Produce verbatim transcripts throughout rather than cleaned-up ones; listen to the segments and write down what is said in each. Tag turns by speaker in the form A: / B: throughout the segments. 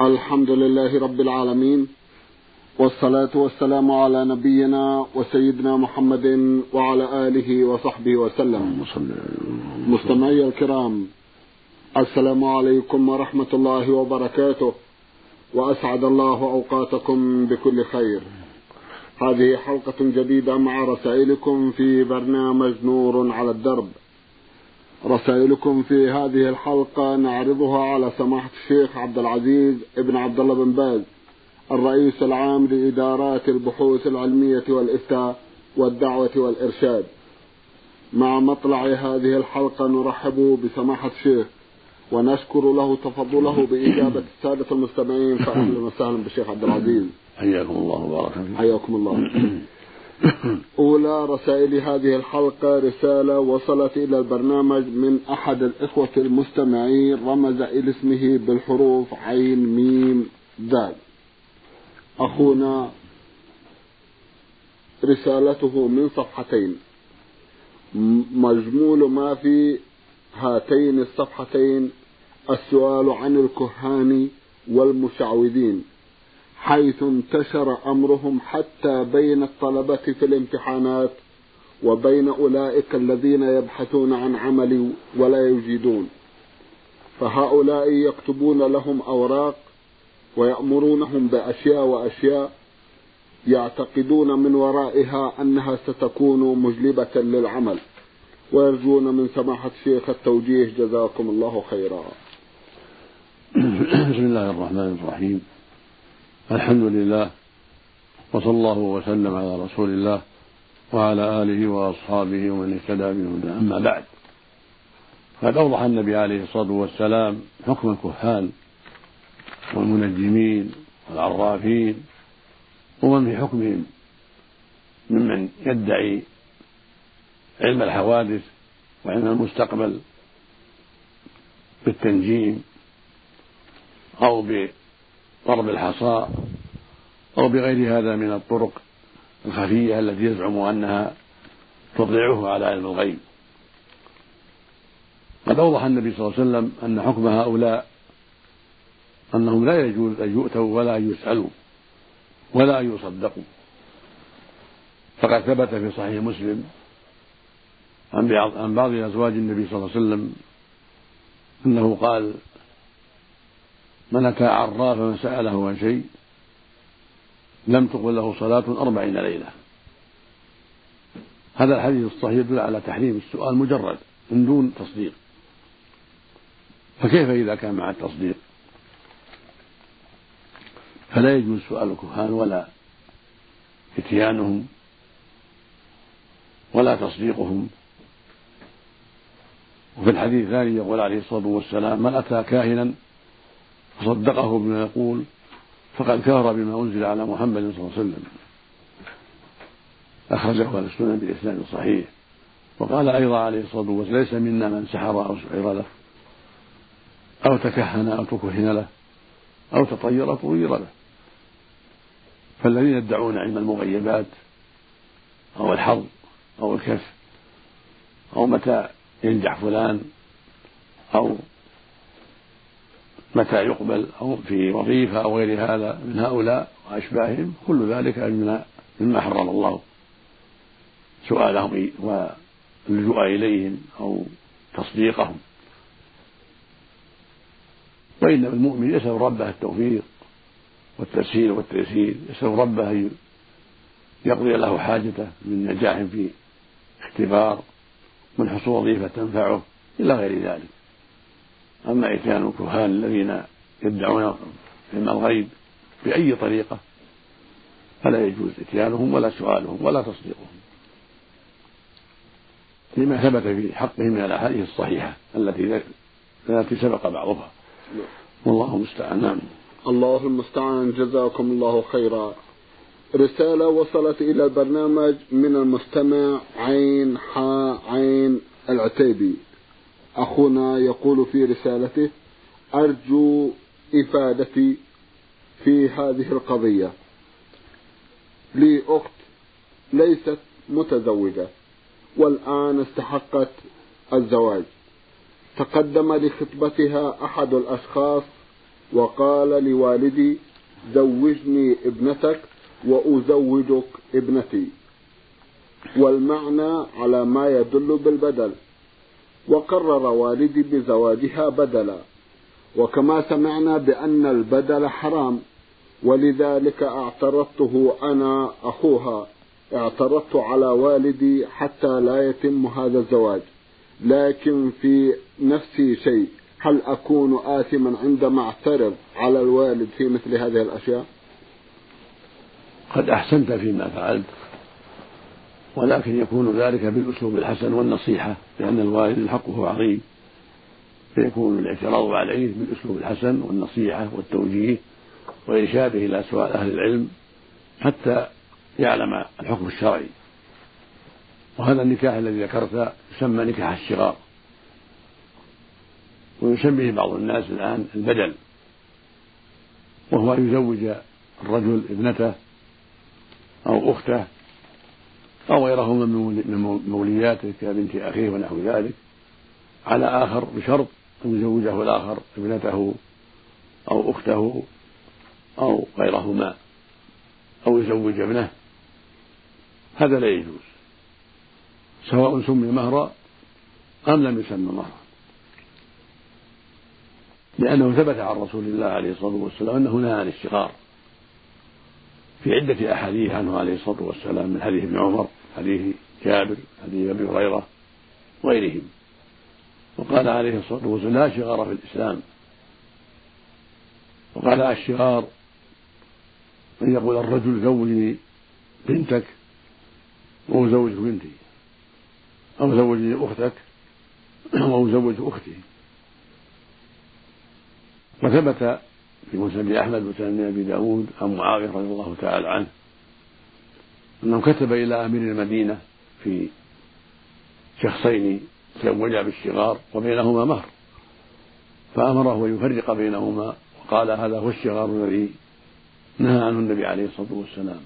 A: الحمد لله رب العالمين، والصلاة والسلام على نبينا وسيدنا محمد وعلى آله وصحبه وسلم. مستمعي الكرام، السلام عليكم ورحمة الله وبركاته، وأسعد الله أوقاتكم بكل خير. هذه حلقة جديدة مع رسائلكم في برنامج نور على الدرب. رسائلكم في هذه الحلقة نعرضها على سماحة الشيخ عبد العزيز ابن عبد الله بن باز، الرئيس العام لإدارات البحوث العلمية والإفتاء والدعوة والإرشاد. مع مطلع هذه الحلقة نرحب بسماحة الشيخ ونشكر له تفضله بإجابة السادة المستمعين، فأهلا وسهلا بالشيخ عبد العزيز.
B: حياكم الله وبارك فيكم.
A: حياكم الله. أولى رسائل هذه الحلقة رسالة وصلت إلى البرنامج من أحد الإخوة المستمعين، رمز إلى اسمه بالحروف عين ميم دال. أخونا رسالته من صفحتين، مجمول ما في هاتين الصفحتين السؤال عن الكهان والمشعوذين، حيث انتشر أمرهم حتى بين الطلبة في الامتحانات وبين أولئك الذين يبحثون عن عمل ولا يجدون. فهؤلاء يكتبون لهم أوراق ويأمرونهم بأشياء وأشياء يعتقدون من ورائها أنها ستكون مجلبة للعمل، ويرجون من سماحة الشيخ التوجيه، جزاكم الله خيرا.
B: بسم الله الرحمن الرحيم، الحمد لله، وصلى الله وسلم على رسول الله وعلى آله وأصحابه ومن اهتدى بهداه. أما بعد، قد أوضح النبي عليه الصلاة والسلام حكم الكهان والمنجمين والعرافين ومن في حكمهم ممن يدعي علم الحوادث وعلم المستقبل بالتنجيم أو بضرب الحصى أو بغير هذا من الطرق الخفية التي يزعم أنها تطلعه على علم الغيب. قد أوضح النبي صلى الله عليه وسلم أن حكم هؤلاء أنهم لا يجوز أن يؤتوا ولا أن يسألوا ولا أن يصدقوا. فقد ثبت في صحيح مسلم عن بعض أزواج النبي صلى الله عليه وسلم أنه قال: من أتى عرافا فسأله عن شيء لم تقبل له صلاة أربعين ليلة. هذا الحديث الصحيح يدل على تحريم السؤال مجرد من دون تصديق، فكيف إذا كان مع التصديق؟ فلا يجوز سؤال الكهان ولا اتيانهم ولا تصديقهم. وفي الحديث الثاني يقول عليه الصلاة والسلام: من أتى كاهنا فصدقه بما يقول فقد كفر بما أنزل على محمد صلى الله عليه وسلم. أخرجه أهل السنن بإسناد صحيح. وقال أيضا عليه الصلاة والسلام: ليس منا من سحر أو سحر له أو تكهن أو تكهن له أو تطير طير له. فالذين يدعون علم المغيبات أو الحظ أو الكشف أو متى ينجح فلان أو متى يقبل أو في وظيفة أو غير هذا من هؤلاء وأشباههم، كل ذلك مما حرم الله سؤالهم واللجوء إليهم أو تصديقهم. وإنما المؤمن يسأل ربه التوفيق والتسهيل والتيسير، يسأل ربه أن يقضي له حاجته من نجاح في اختبار، من حصول وظيفة تنفعه إلى غير ذلك. أما إتيان الكهان الذين يدعون علم الغيب بأي طريقة فلا يجوز إتيانهم ولا سؤالهم ولا تصديقهم، لما ثبت في حقهم من الأحاديث الصحيحة التي التي سبق بعضها، والله المستعان. نعم.
A: الله المستعان، جزاكم الله خيرا. رسالة وصلت إلى البرنامج من المستمع عين حا عين العتيبي. أخونا يقول في رسالته: أرجو إفادتي في هذه القضية. لي أخت ليست متزوجة والآن استحقت الزواج، تقدم لخطبتها أحد الأشخاص وقال لوالدي زوجني ابنتك وأزوجك ابنتي، والمعنى على ما يدل بالبدل، وقرر والدي بزواجها بدلا، وكما سمعنا بأن البدل حرام، ولذلك اعترضته أنا أخوها، اعترضت على والدي حتى لا يتم هذا الزواج، لكن في نفسي شيء، هل أكون آثما عندما اعترض على الوالد في مثل هذه الأشياء؟
B: قد أحسنت فيما فعلت، ولكن يكون ذلك بالأسلوب الحسن والنصيحة، لأن الوالد حقه عظيم، فيكون الاعتراض عليه بالأسلوب الحسن والنصيحة والتوجيه وإرشاده إلى سؤال أهل العلم حتى يعلم الحكم الشرعي. وهذا النكاح الذي ذكرت يسمى نكاح الشغار، ويسميه بعض الناس الآن البدل، وهو يزوج الرجل ابنته أو أخته أو غيرهما من مولياته كبنت أخيه ونحو ذلك على آخر، بشرط أن يزوجه الآخر ابنته أو أخته أو غيرهما، أو يزوج ابنه. هذا لا يجوز، سواء سمي مهرا أم لم يسمى مهرا، لأنه ثبت عن رسول الله عليه الصلاة والسلام أنه نهى عن الشغار في عدة أحاديث عنه عليه الصلاة والسلام، من حديث ابن عمر، حديث جابر، حديث أبي هريرة وغيرهم. وقال عليه الصلاة والسلام: لا شغار في الإسلام. وقال: الشغار أن يقول الرجل زوجني بنتك وأزوج بنتي، أو زوجني أختك وأزوج أختي. وثبت في مسند أحمد وسنن أبي داود عن معاوية رضي الله تعالى عنه أنه كتب إلى أمير المدينة في شخصين تزوجا بالشغار وبينهما مهر، فأمره أن يفرق بينهما، وقال: هذا هو الشغار الذي نهى عنه النبي عليه الصلاة والسلام.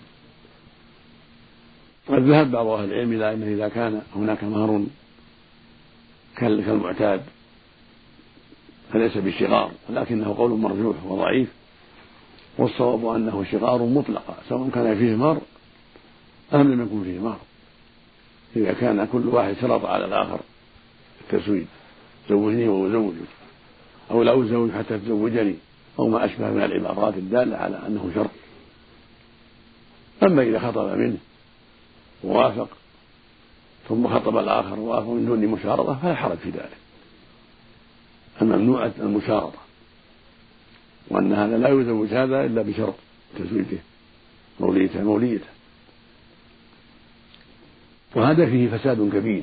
B: قد ذهب بعض أهل العلم إلى أنه إذا كان هناك مهر كالمعتاد فليس بشغار، ولكنه قول مرجوح وضعيف، والصواب أنه شغار مطلقة، سواء كان فيه مهر أم لم يكن فيه مهر، إذا كان كل واحد شرط على الآخر التزويج: زوجني وأزوجك، أو لا أزوج حتى تزوجني، أو ما أشبه من العبارات الدالة على أنه شرط. أما إذا خطب منه ووافق ثم خطب الآخر ووافق من دون مشارطة فلا حرج في ذلك. الممنوعة المشارطة، وأن هذا لا يزوج هذا إلا بشرط تزويجه موليته موليته. وهذا فيه فساد كبير،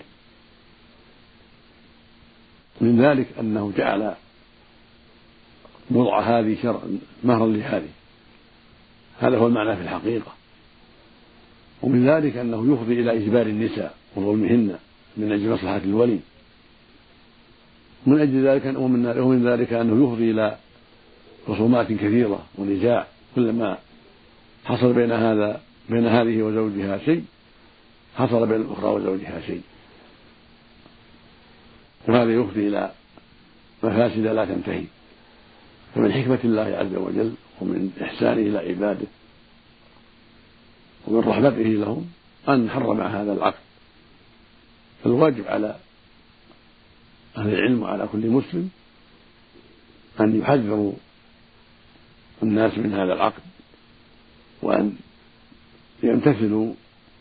B: من ذلك أنه جعل وضع هذه شرع مهرا لهذه، هذا هو المعنى في الحقيقة. ومن ذلك أنه يفضي إلى إجبار النساء وظلمهن من أجل مصلحة الولي، من أجل ذلك ومن ذلك أنه يفضي إلى خصومات كثيرة ونزاع، كلما حصل بين هذا بين هذه وزوجها شيء حصل بين الأخرى وزوجها شيء، وهذا يفضي إلى مفاسد لا تنتهي. فمن حكمة الله عز وجل ومن إحسانه إلى عباده ومن رحمته لهم أن حرم هذا العقد. فالواجب على أهل العلم وعلى كل مسلم أن يحذروا الناس من هذا العقد، وأن يمتثلوا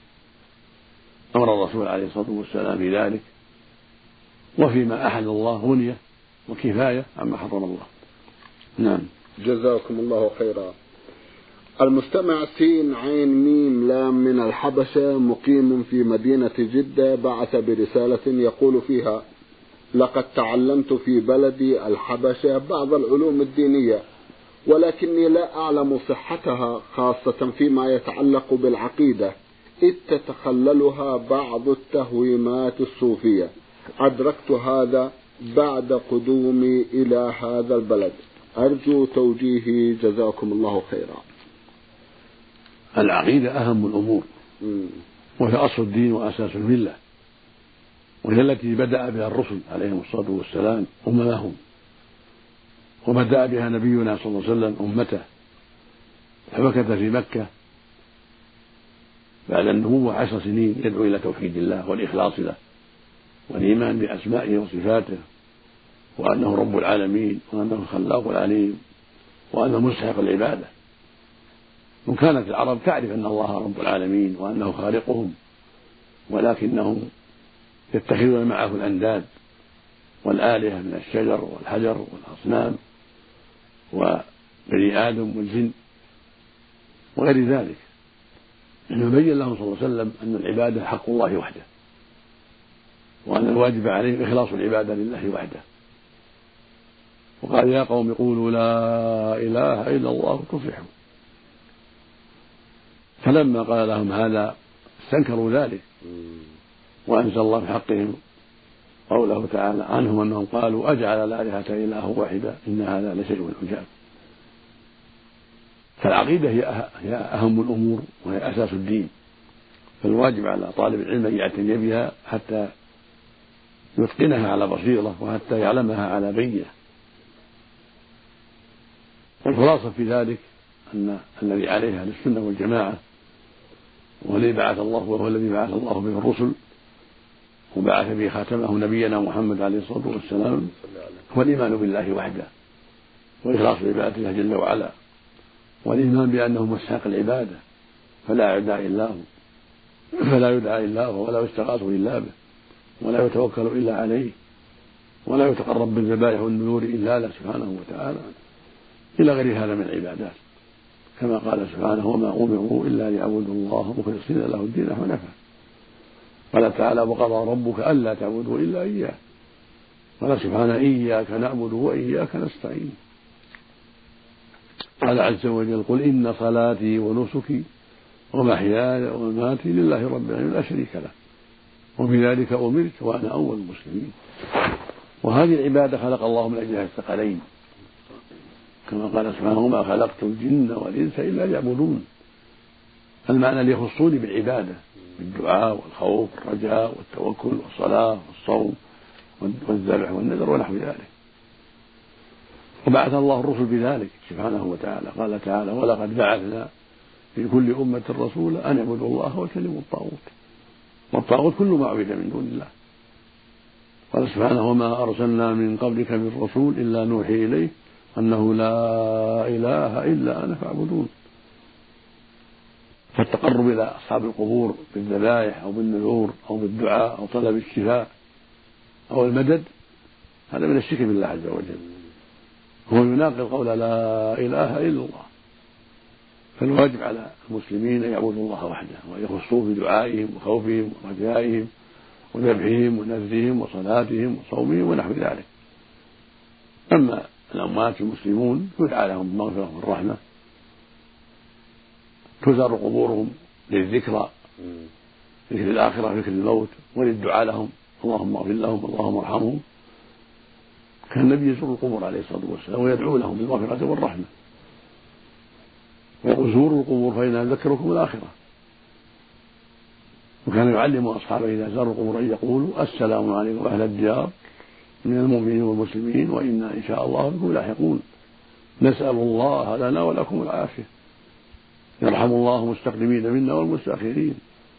B: أمر الرسول عليه الصلاة والسلام في ذلك، وفيما أحل الله غنية وكفاية عما حرم الله. نعم.
A: جزاكم الله خيرا. المستمع سين عين ميم لام من الحبشة، مقيم في مدينة جدة، بعث برسالة يقول فيها: لقد تعلمت في بلدي الحبشة بعض العلوم الدينية، ولكني لا أعلم صحتها، خاصة فيما يتعلق بالعقيدة، إذ تتخللها بعض التهويمات الصوفية. أدركت هذا بعد قدومي إلى هذا البلد، أرجو توجيهي جزاكم الله خيرا.
B: العقيدة أهم الأمور، وهي أصل الدين وأساس الملة، وهي التي بدأ بها الرسل عليهم الصلاة والسلام أممهم، وبدأ بها نبينا صلى الله عليه وسلم أمته فمكث في مكة بعد النبوة عشر سنين يدعو إلى توحيد الله والإخلاص له والإيمان بأسمائه وصفاته وأنه رب العالمين وأنه الخلاق العليم وأنه مستحق العبادة. وكانت العرب تعرف أن الله رب العالمين وأنه خالقهم، ولكنهم يتخذون معه الأنداد والآلهة من الشجر والحجر والأصنام وبني آدم والجن وغير ذلك. فبين لهم صلى الله عليه وسلم أن العبادة حق الله وحده، وأن الواجب عليهم إخلاص العبادة لله وحده. وقال يا قوم قولوا لا إله إلا الله تفلحوا. فلما قال لهم هذا استنكروا ذلك، وأنزل الله في حقهم قوله تعالى عنهم أنهم قالوا أجعل الآلهة إلها واحدا إن هذا لشيء عجاب. فالعقيدة هي أهم الأمور وهي أساس الدين، فالواجب على طالب العلم أن يعتني بها حتى يتقنها على بصيرة وحتى يعلمها على بينة. والخلاصة في ذلك أن الذي عليه أهل السنة والجماعة والذي بعث الله وهو الذي بعث الله به الرسل وبعث به خاتمه نبينا محمد عليه الصلاة والسلام هو الإيمان بالله وحده وإخلاص عبادته جل وعلا، والإيمان بأنه مستحق العبادة فلا يدعى إلا هو فلا يدعى إلا هو ولا يستغاث إلا به ولا يتوكل إلا عليه ولا يتقرب بالذبائح والنذور إلا له سبحانه وتعالى إلى غير هذا من العبادات، كما قال سبحانه وما أمروا إلا ليعبدوا الله مخلصين له الدين حنفاء. قال تعالى وقضى ربك ألا تعبدوا إلا إياه. قال سبحانه إياك نعبد وإياك نستعين. قال عز وجل قل إن صلاتي ونسكي ومحياي ومماتي لله رب العالمين لا شريك له وبذلك أمرت وأنا أول المسلمين. وهذه العبادة خلق الله من أجلها الثقلين، كما قال سبحانه وما خلقت الجن والإنس إلا ليعبدون. المعنى ليخصوني بالعبادة بالدعاء والخوف والرجاء والتوكل والصلاة والصوم والذبح والنذر ونحو ذلك. وبعث الله الرسل بذلك سبحانه وتعالى. قال تعالى ولقد بعثنا في كل أمة رسولا أن اعبدوا الله واجتنبوا الطاغوت، والطاغوت كل ما عبد من دون الله. قال سبحانه وما أرسلنا من قبلك من رسول إلا نوحي إليه أنه لا إله إلا أنا فاعبدون. فالتقرب إلى أصحاب القبور بالذبائح أو بالنذور أو بالدعاء أو طلب الشفاء أو المدد هذا من الشرك بالله عز وجل، هو يناقض قول لا إله إلا الله. فالواجب على المسلمين أن يعبدوا الله وحده ويخصوه بدعائهم وخوفهم ورجائهم وذبحهم ونذرهم وصلاتهم وصومهم ونحو ذلك. أما الأموات المسلمون يدعى لهم بالمغفرة والرحمة، تزار قبورهم للذكرى ذكر الآخرة ذكر الموت وللدعاء لهم اللهم اغفر لهم اللهم ارحمهم. كان النبي يزور القبور عليه الصلاة والسلام ويدعو لهم بالمغفرة والرحمة ويقول زوروا القبور فإنها تذكركم الآخرة. وكان يعلم أصحابه إذا زاروا القبور أن يقولوا السلام عليكم أهل الديار من المؤمنين والمسلمين وإنا إن شاء الله بكم لاحقون نسأل الله لنا ولكم العافية يرحم الله المستقدمين منا والمستأخرين.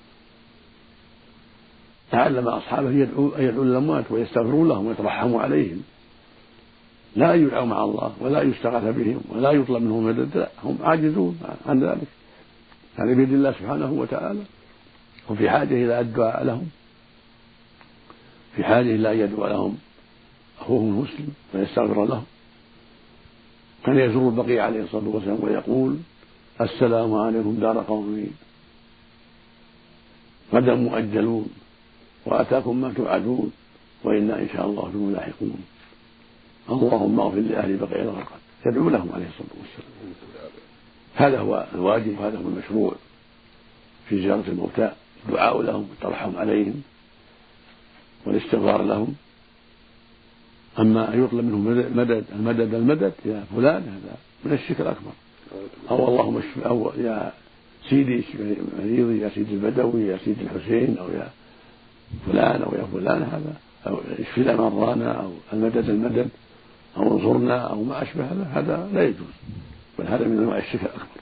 B: تعلم أصحابه أن يدعوا للأموات ويستغفرون لهم ويترحموا عليهم، لا يدعوا مع الله ولا يستغاث بهم ولا يطلب منهم مدد، هم عاجزون عن ذلك، هذا بيد الله سبحانه وتعالى. وفي حاجة إلى الدعاء لهم، في حاجة إلى أن يدعو لهم أخوهم المسلم ويستغفر لهم. كان يزور البقيع عليه الصلاة والسلام ويقول السلام عليكم دار قوم غدا مؤجلون وأتاكم ما توعدون وإنا إن شاء الله بكم لاحقون اللهم اغفر لأهل بقيع الغرقد. يدعو لهم عليه الصلاة والسلام. هذا هو الواجب وهذا هو المشروع في زيارة الموتى، الدعاء لهم والترحم عليهم والاستغفار لهم. أما أن يطلب منهم مدد المدد المدد يا فلان هذا من الشرك الأكبر، أو اللهم اشف أو يا سيدي اشف مريضي يا سيدي البدوي يا سيدي الحسين أو يا فلان أو يا فلان هذا أو اشف لنا مرضانا أو المدد المدد أو انصرنا أو ما أشبه هذا، هذا لا يجوز، بل هذا من أنواع الشرك الأكبر.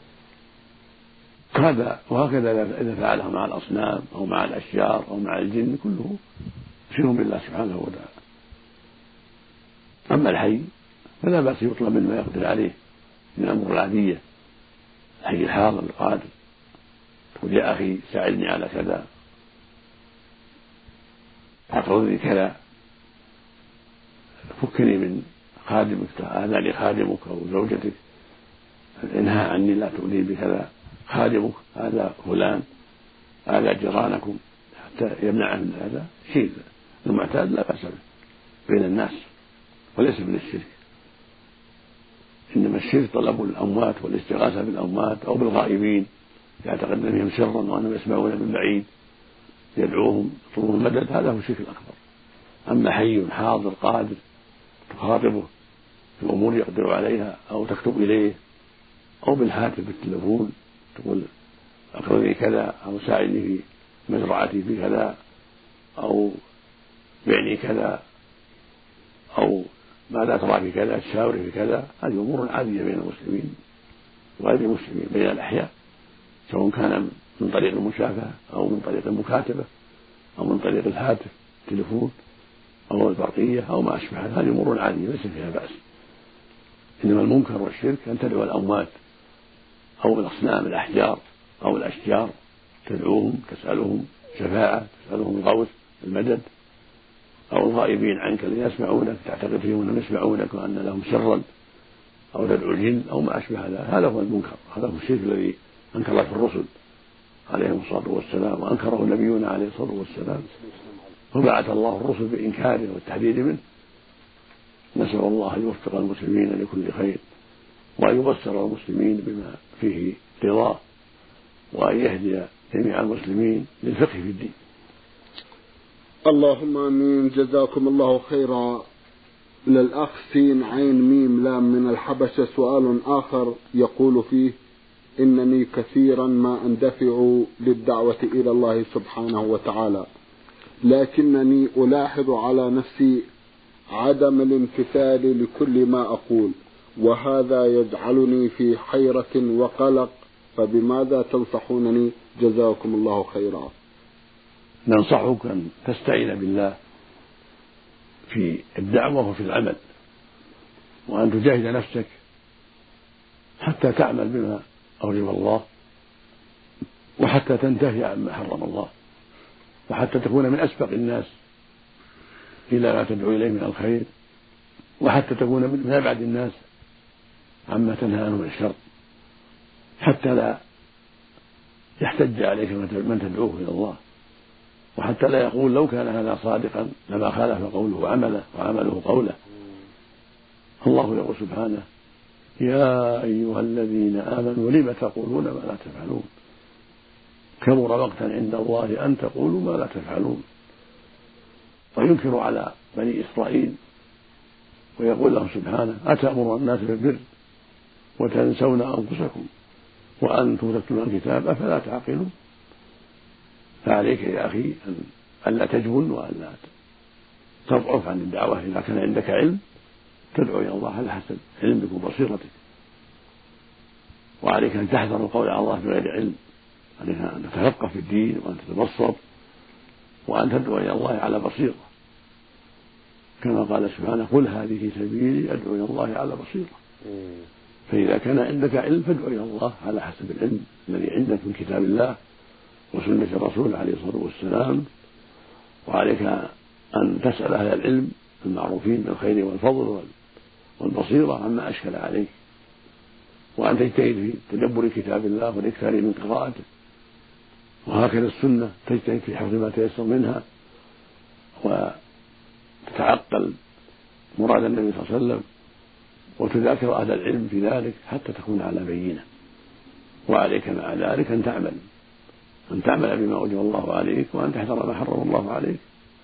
B: هذا وهكذا إذا فعله مع الأصنام أو مع الأشجار أو مع الجن كله شرك بالله سبحانه وتعالى. أما الحي فلا بأس يطلب منه ما يقدر عليه من الأمور العادية، الحي الحاضر القادر، تقول يا أخي ساعدني على كذا، أقرضني كذا، فكني من خادمك، هذا لي خادمك أو زوجتك، انهى عني لا تؤذي بكذا خادمك، هذا فلان، هذا جيرانكم، حتى يمنعه من هذا شيء المعتاد لا بأس به بين الناس وليس من الشرك. إنما الشرك طلب الأموات والاستغاثة بالأموات أو بالغائبين، يعتقد بهم سرا وأنهم يسمعون من بعيد، يدعوهم يطلبون المدد، هذا هو الشرك الأكبر. أما حي حاضر قادر تخاطبه في أمور يقدر عليها أو تكتب إليه أو بالهاتف بالتلفون تقول أقرضني كذا أو ساعدني في مزرعتي في كذا أو بعني كذا أو ماذا ترى في كذا، تشاوري في كذا، هذه أمور عادية بين المسلمين وغير المسلمين بين الأحياء، سواء كان من طريق المشافهة أو من طريق المكاتبة أو من طريق الهاتف التلفون أو البرقية أو ما أشبه، هذه أمور عادية ليس فيها بأس. إنما المنكر والشرك أن تدعو الأموات أو الأصنام الأحجار أو الأشجار، تدعوهم تسألهم شفاعة، تسألهم الغوث المدد، أو الغائبين عنك الذين يسمعونك تعتقد فيهم أنهم يسمعونك وأن لهم سرا، أو تدعو الجن أو ما أشبه هذا، هذا هو المنكر، هذا هو الشرك الذي أنكره الرسل عليهم الصلاة والسلام وأنكره النبيون عليه الصلاة والسلام، وبعث الله الرسل بإنكاره والتحذير منه. نسأل الله أن يوفق المسلمين لكل خير وأن يبصر المسلمين بما فيه رضاه وأن يهدي جميع المسلمين للفقه في الدين.
A: اللهم آمين. جزاكم الله خيرا. للأخ سين عين ميم لام من الحبشة سؤال آخر يقول فيه: إنني كثيرا ما أندفع للدعوة إلى الله سبحانه وتعالى، لكنني ألاحظ على نفسي عدم الامتثال لكل ما أقول، وهذا يجعلني في حيرة وقلق، فبماذا تنصحونني؟ جزاكم الله خيرا.
B: ننصحك أن تستعين بالله في الدعوة وفي العمل، وأن تجاهد نفسك حتى تعمل بما أوجب الله، وحتى تنتهي عما حرم الله، وحتى تكون من أسبق الناس إلى ما تدعو إليه من الخير، وحتى تكون من أبعد الناس عما تنهى عنه من الشر، حتى لا يحتج عليك من تدعوه إلى الله، وحتى لا يقول لو كان هذا صادقا لما خالف قوله عمله وعمله قوله. الله يقول سبحانه: يا أيها الذين آمنوا لم تقولون ما لا تفعلون، كبر مقتا عند الله أن تقولوا ما لا تفعلون. وينكر على بني إسرائيل ويقول لهم سبحانه: أتأمرون الناس بالبر وتنسون أنفسكم وأنتم تتلون الكتاب أفلا تعقلون. فعليك يا أخي أن لا تجبن وأن لا تضعف عن الدعوة. إذا كان عندك علم تدعو إلى الله على حسب علمك وبصيرتك، وعليك أن تحذر القول على الله بغير علم، عليك أن تتفقه في الدين وأن تتبصر وأن تدعو إلى الله على بصيرة، كما قال سبحانه: قل هذه سبيلي أدعو إلى الله على بصيرة. فإذا كان عندك علم فادعو إلى الله على حسب العلم الذي عندك من كتاب الله وسنة الرسول عليه الصلاة والسلام، وعليك أن تسأل أهل العلم المعروفين بالخير والفضل والبصيرة عما أشكل عليك، وأن تجتهد في تدبر كتاب الله والإكثار من قراءته، وهكذا السنة تجتهد في حفظ ما تيسر منها وتتعقل مراد النبي صلى الله عليه وسلم وتذاكر أهل العلم في ذلك حتى تكون على بينة. وعليك مع ذلك أن تعمل أن تعمل بما أوجب الله عليك وأن تحذر ما حرم الله عليك.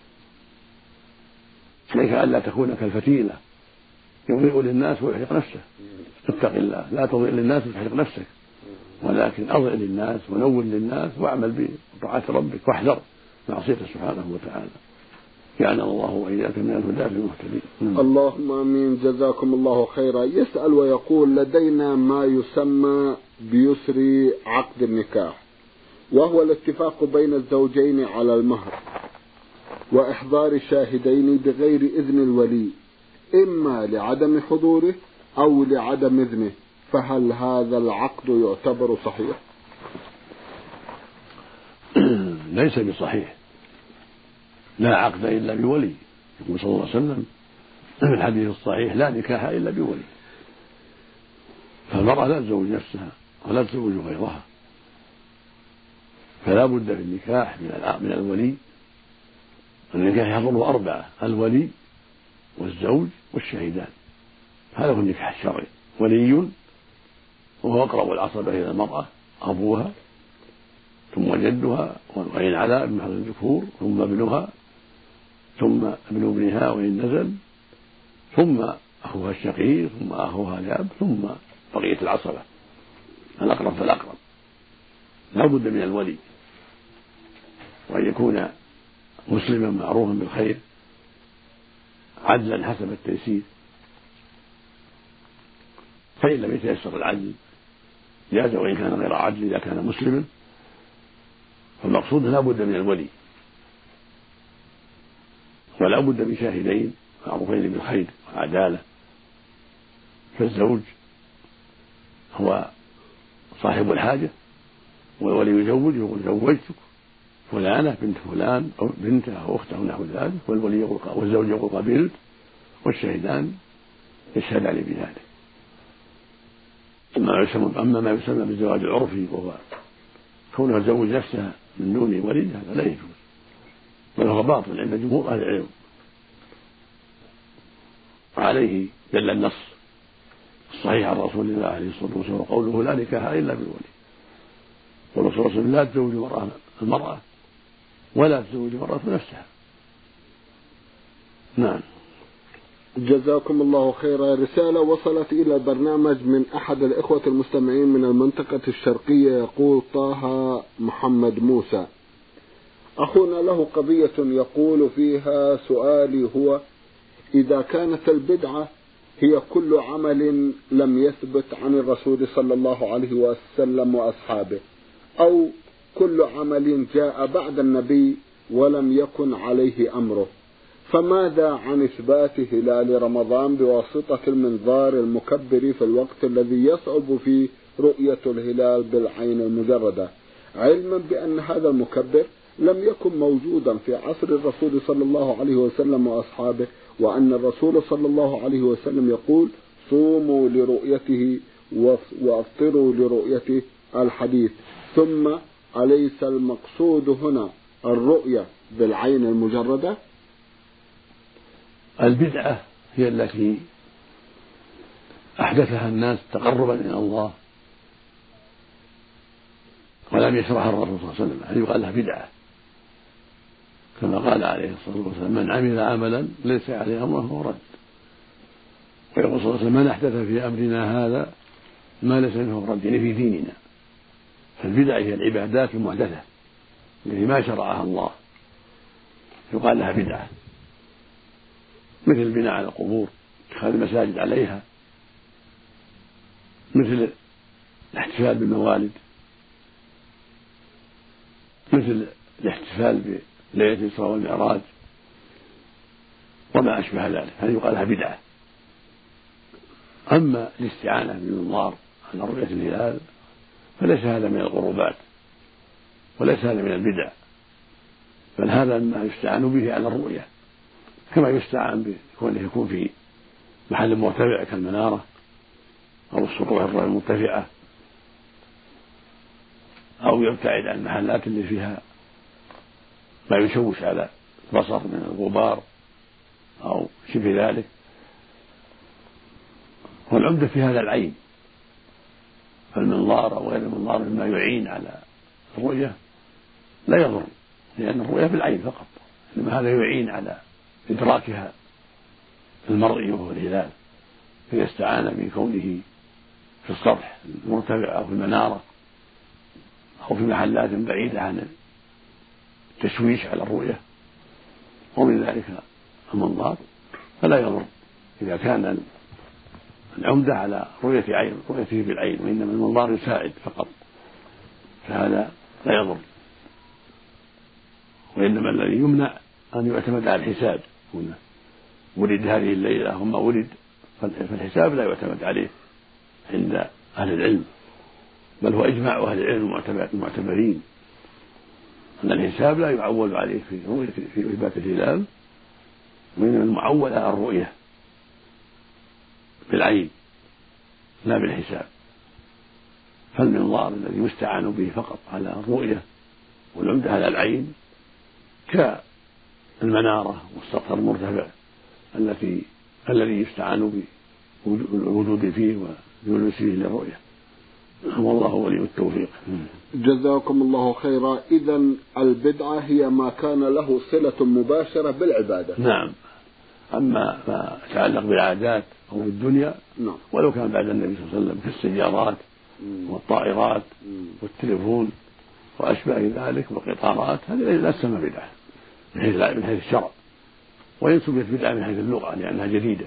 B: عليك ألا تكون كالفتيلة يضيء للناس ويحرق نفسه. اتق الله، لا تضيء للناس وتحرق نفسك، ولكن أضئ للناس ونور للناس واعمل بطاعة ربك واحذر معصيته سبحانه وتعالى. جعلنا الله وإياك من الهداة المهتدين.
A: اللهم امين. جزاكم الله خيرا. يسأل ويقول: لدينا ما يسمى بيسر عقد النكاح، وهو الاتفاق بين الزوجين على المهر وإحضار شاهدين بغير إذن الولي، إما لعدم حضوره أو لعدم إذنه، فهل هذا العقد يعتبر صحيح؟
B: ليس بصحيح، لا عقد إلا بولي. يقول صلى الله عليه وسلم في الحديث الصحيح: لا نكاح إلا بولي. فالمرأة لا تزوج نفسها ولا تزوج غيرها، فلا بد في النكاح من الولي. النكاح يحضره أربعة: الولي والزوج والشهيدان. هذا هو النكاح الشرعي. ولي وهو أقرب العصبة إلى المرأة، أبوها ثم جدها وإن علا بمحض الذكور، ثم ابنها، ثم ابن ابنها وإن نزل، ثم أخوها الشقيق، ثم أخوها الأب، ثم بقية العصبة الأقرب فالأقرب. لا بد من الولي، وأن يكون مسلما معروفا بالخير عدلا حسب التيسير، فإن لم يتيسر العدل جاز وإن كان غير عدل إذا كان مسلما. فالمقصود لا بد من الولي، ولا بد من شاهدين معروفين بالخير والعدالة. فالزوج هو صاحب الحاجة، والولي يزوج يقول: زوجتك فلانة بنت فلان أو بنته أو أخته نحو ذلك، والولي يقول والزوج يقول: قبلت، والشهدان يشهدان بذلك. أما ما يسمى بالزواج العرفي وهو كونها تزوج نفسها من دون ولي، هذا لا يجوز، بل هو باطل عند جمهور أهل العلم. وعليه دل النص الصحيح عن رسول الله عليه الصلاة والسلام قوله: لا نكاح إلا بالولي. والرسول صلى الله عليه وسلم: لا تزوج المرأة المرأة ولا تزوج المرأة نفسها. نعم.
A: جزاكم الله خيرا. رسالة وصلت إلى البرنامج من أحد الإخوة المستمعين من المنطقة الشرقية، يقول طه محمد موسى: أخونا له قضية يقول فيها: سؤالي هو: إذا كانت البدعة هي كل عمل لم يثبت عن الرسول صلى الله عليه وسلم وأصحابه، أو كل عمل جاء بعد النبي ولم يكن عليه أمره، فماذا عن إثبات هلال رمضان بواسطة المنظار المكبر في الوقت الذي يصعب فيه رؤية الهلال بالعين المجردة، علما بأن هذا المكبر لم يكن موجودا في عصر الرسول صلى الله عليه وسلم وأصحابه، وأن الرسول صلى الله عليه وسلم يقول: صوموا لرؤيته وافطروا لرؤيته، الحديث. ثم أليس المقصود هنا الرؤية بالعين المجردة؟
B: البدعة هي التي أحدثها الناس تقربا إلى الله ولم يشرعها الرسول صلى الله عليه وسلم، هذه يقال لها بدعة، كما قال عليه الصلاة والسلام: من عمل عملا ليس عليه أمره فهو رد. ويقول صلى الله عليه وسلم: من أحدث في أمرنا هذا ما ليس منه رد، يعني في ديننا. فالبدع هي العبادات المحدثة التي ما شرعها الله، يقال لها بدعة، مثل البناء على القبور، اتخاذ المساجد عليها، مثل الاحتفال بالموالد، مثل الاحتفال بليلة الإسراء والمعراج وما أشبه ذلك، هذه يقال لها بدعة. أما الاستعانة بالمنظار على رؤية الهلال فليس هذا من القربات وليس هذا من البدع، بل هذا ما يستعان به على الرؤية، كما يستعان بكونه يكون في محل مرتفع كالمنارة أو السطوح المرتفعة، أو يبتعد عن المحلات اللي فيها ما يشوش على البصر من الغبار أو شبه ذلك. والعمدة في هذا العين، فالمنظار أو غير المنظار مما يعين على الرؤية لا يضر، لأن الرؤية بالعين فقط، إنما هذا يعين على إدراكها المرئي وهو الهلال، فإذا استعان بكونه في السطح المرتفع أو في المنارة أو في محلات بعيدة عن التشويش على الرؤية، ومن ذلك المنظار فلا يضر إذا كان العمدة على رؤية عين رؤيته بالعين، وإنما المنظار يساعد فقط، فهذا لا يضر. وإنما الذي يمنع أن يعتمد على الحساب، هنا ولد هذه الليلة وما ولد، فالحساب لا يعتمد عليه عند أهل العلم، بل هو إجماع أهل العلم المعتبرين أن الحساب لا يعول عليه في رؤية في إثبات الهلال، وإنما المعول على الرؤية بالعين لا بالحساب. فالمنظار الذي يستعان به فقط على الرؤية والعمدة على العين كالمنارة والسطح المرتفع التي الذي يستعان بالوجود فيه وجلوس فيه للرؤية. والله ولي التوفيق.
A: جزاكم الله خيرا. إذن البدعة هي ما كان له صلة مباشرة بالعبادة.
B: نعم. أما ما يتعلق بالعادات أو بالدنيا
A: نعم.
B: ولو كان بعد النبي صلى الله عليه وسلم كالسيارات والطائرات والتليفون وأشباه ذلك والقطارات، هذه لا تسمى بدعة من حيث الشرع، وإن سميت بدعة من حيث اللغة لأنها جديدة.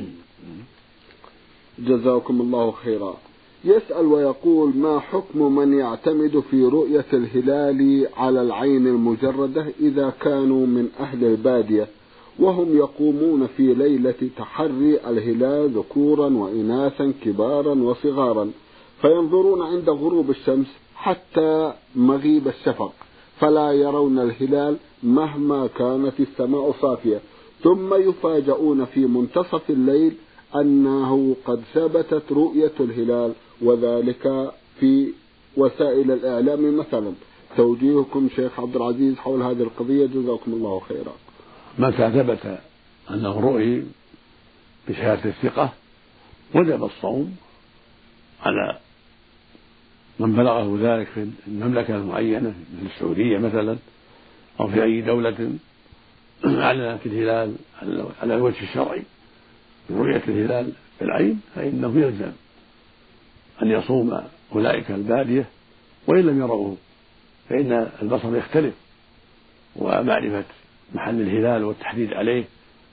A: جزاكم الله خيرا. يسأل ويقول: ما حكم من يعتمد في رؤية الهلال على العين المجردة إذا كانوا من أهل البادية وهم يقومون في ليلة تحري الهلال ذكورا وإناثا كبارا وصغارا، فينظرون عند غروب الشمس حتى مغيب الشفق فلا يرون الهلال مهما كانت السماء صافية، ثم يفاجؤون في منتصف الليل أنه قد ثبتت رؤية الهلال، وذلك في وسائل الإعلام مثلا. توجيهكم شيخ عبد العزيز حول هذه القضية جزاكم الله خيرا.
B: متى ثبت أنه رؤي بشهادة الثقة وجب الصوم على من بلغه ذلك في المملكة المعينة مثل السعودية مثلا، أو في أي دولة أعلنت الهلال على الوجه الشرعي برؤية الهلال بالعين، فإنه يلزم أن يصوم أولئك البادية وإن لم يروه، فإن البصر يختلف ومعرفة محل الهلال والتحديد عليه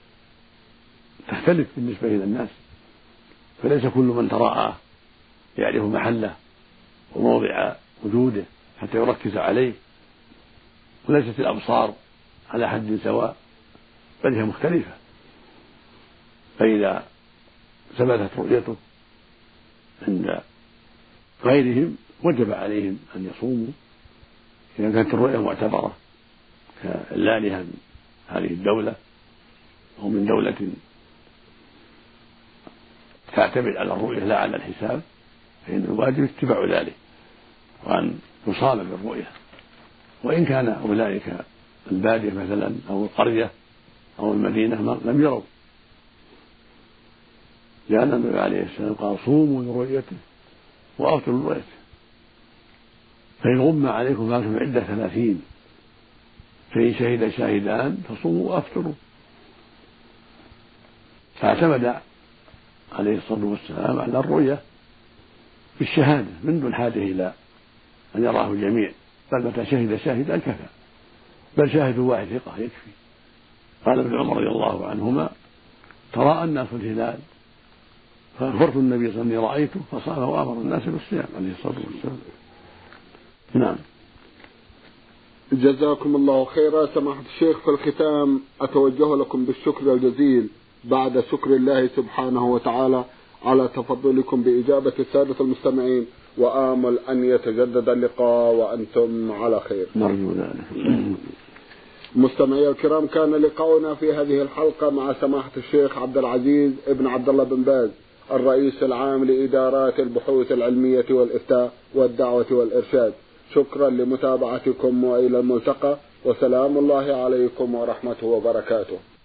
B: تختلف بالنسبة إلى الناس، فليس كل من تراءى يعرف محله وموضع وجوده حتى يركز عليه، وليست الأبصار على حد سواء بل هي مختلفة. فإذا ثبتت رؤيته عند غيرهم وجب عليهم أن يصوموا إذا كانت الرؤية معتبرة كاللانها من هذه الدولة أو من دولة تعتمد على الرؤية لا على الحساب، فإن الواجب اتباع ذلك وأن يصام بالرؤية، وإن كان أولئك البادية مثلا أو القرية أو المدينة لم يروا، لأن النبي عليه السلام قال: صوموا لرؤيته وأفطروا لرؤيته، فإن غم عليكم فأكملوا عدة ثلاثين، فإن شهد شاهدان فصوموا وأفطروا. فاعتمد عليه الصلاة والسلام على الرؤية بالشهادة من دون حاجة إلى أن يراه الجميع، بل متى شهد شاهدا كفى، بل شاهد واحد ثقة يكفي. قال ابن عمر رضي الله عنهما: تراءى الناس الهلال فأخبرت النبي صلى الله عليه وسلم رأيته فصام وأمر الناس بالصيام عليه الصلاة والسلام. نعم.
A: جزاكم الله خيرا. سماحة الشيخ، في الختام أتوجه لكم بالشكر الجزيل بعد شكر الله سبحانه وتعالى على تفضلكم بإجابة السادة المستمعين، وآمل أن يتجدد اللقاء وأنتم على خير.
B: نرجو ذلك.
A: مستمعي الكرام، كان لقاؤنا في هذه الحلقة مع سماحة الشيخ عبد العزيز ابن عبد الله بن باز، الرئيس العام لإدارات البحوث العلمية والإفتاء والدعوة والإرشاد. شكرا لمتابعتكم وإلى الملتقى، وسلام الله عليكم ورحمته وبركاته.